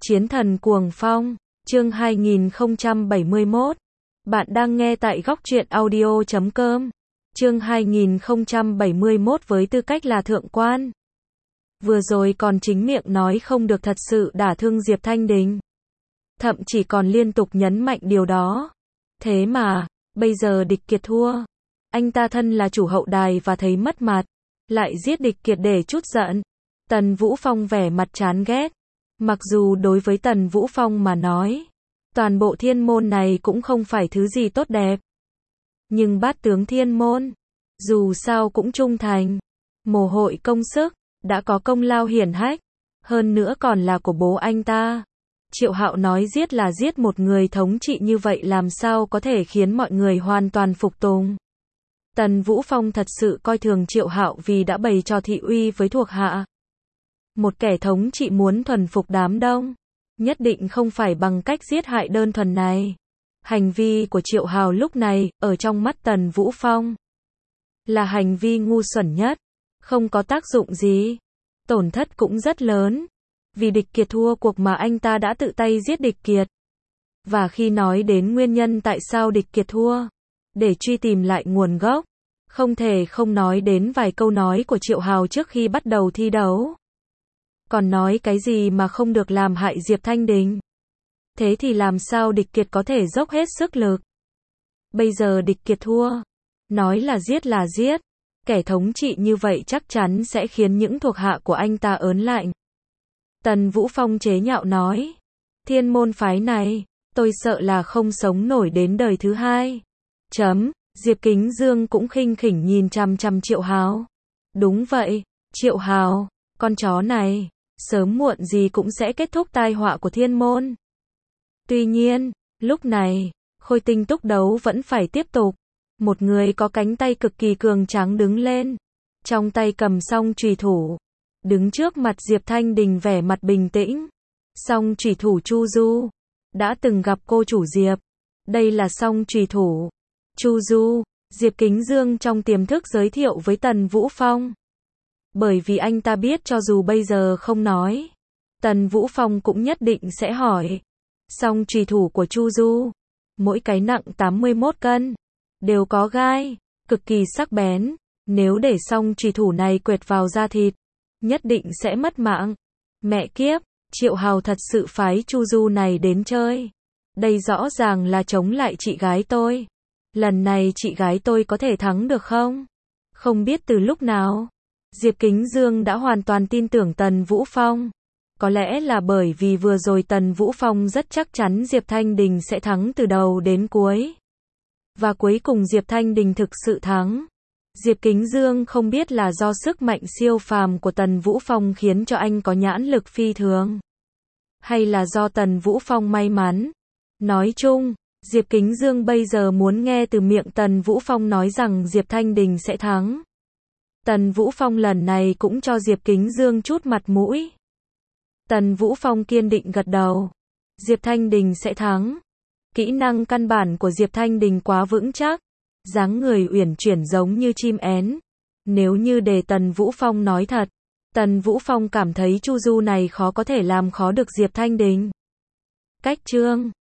Chiến thần cuồng phong, chương 2071. Bạn đang nghe tại góc truyện audio.com. Chương 2071 với tư cách là thượng quan. Vừa rồi còn chính miệng nói không được thật sự đả thương Diệp Thanh Đình. Thậm chỉ còn liên tục nhấn mạnh điều đó. Thế mà, bây giờ địch kiệt thua. Anh ta thân là chủ hậu đài và thấy mất mặt. Lại giết địch kiệt để trút giận. Tần Vũ Phong vẻ mặt chán ghét. Mặc dù đối với Tần Vũ Phong mà nói, toàn bộ thiên môn này cũng không phải thứ gì tốt đẹp. Nhưng bát tướng thiên môn, dù sao cũng trung thành, mồ hôi công sức, đã có công lao hiển hách, hơn nữa còn là của bố anh ta. Triệu Hạo nói giết là giết một người thống trị như vậy làm sao có thể khiến mọi người hoàn toàn phục tùng. Tần Vũ Phong thật sự coi thường Triệu Hạo vì đã bày trò thị uy với thuộc hạ. Một kẻ thống trị muốn thuần phục đám đông, nhất định không phải bằng cách giết hại đơn thuần này. Hành vi của Triệu Hào lúc này, ở trong mắt Tần Vũ Phong, là hành vi ngu xuẩn nhất, không có tác dụng gì, tổn thất cũng rất lớn. Vì địch kiệt thua cuộc mà anh ta đã tự tay giết địch kiệt. Và khi nói đến nguyên nhân tại sao địch kiệt thua, để truy tìm lại nguồn gốc, không thể không nói đến vài câu nói của Triệu Hào trước khi bắt đầu thi đấu. Còn nói cái gì mà không được làm hại Diệp Thanh Đình. Thế thì làm sao địch kiệt có thể dốc hết sức lực. Bây giờ địch kiệt thua. Nói là giết. Kẻ thống trị như vậy chắc chắn sẽ khiến những thuộc hạ của anh ta ớn lạnh. Tần Vũ Phong chế nhạo nói. Thiên môn phái này, tôi sợ là không sống nổi đến đời thứ hai. Diệp Kính Dương cũng khinh khỉnh nhìn chằm chằm Triệu Hào. Đúng vậy, Triệu Hào, con chó này, sớm muộn gì cũng sẽ kết thúc tai họa của thiên môn. Tuy nhiên, lúc này, Khôi Tinh túc đấu vẫn phải tiếp tục. Một người có cánh tay cực kỳ cường tráng đứng lên, trong tay cầm song chùy thủ, đứng trước mặt Diệp Thanh Đình vẻ mặt bình tĩnh. Song chùy thủ Chu Du, đã từng gặp cô chủ Diệp. Đây là song chùy thủ Chu Du, Diệp Kính Dương trong tiềm thức giới thiệu với Tần Vũ Phong. Bởi vì anh ta biết cho dù bây giờ không nói, Tần Vũ Phong cũng nhất định sẽ hỏi. Song chùy thủ của Chu Du, mỗi cái nặng 81 cân, đều có gai, cực kỳ sắc bén. Nếu để song chùy thủ này quệt vào da thịt, nhất định sẽ mất mạng. Mẹ kiếp, Triệu Hào thật sự phái Chu Du này đến chơi. Đây rõ ràng là chống lại chị gái tôi. Lần này chị gái tôi có thể thắng được không? Không biết từ lúc nào, Diệp Kính Dương đã hoàn toàn tin tưởng Tần Vũ Phong. Có lẽ là bởi vì vừa rồi Tần Vũ Phong rất chắc chắn Diệp Thanh Đình sẽ thắng từ đầu đến cuối. Và cuối cùng Diệp Thanh Đình thực sự thắng. Diệp Kính Dương không biết là do sức mạnh siêu phàm của Tần Vũ Phong khiến cho anh có nhãn lực phi thường, hay là do Tần Vũ Phong may mắn. Nói chung, Diệp Kính Dương bây giờ muốn nghe từ miệng Tần Vũ Phong nói rằng Diệp Thanh Đình sẽ thắng. Tần Vũ Phong lần này cũng cho Diệp Kính Dương chút mặt mũi. Tần Vũ Phong kiên định gật đầu. Diệp Thanh Đình sẽ thắng. Kỹ năng căn bản của Diệp Thanh Đình quá vững chắc. Dáng người uyển chuyển giống như chim én. Nếu như để Tần Vũ Phong nói thật, Tần Vũ Phong cảm thấy Chu Du này khó có thể làm khó được Diệp Thanh Đình. Cách chương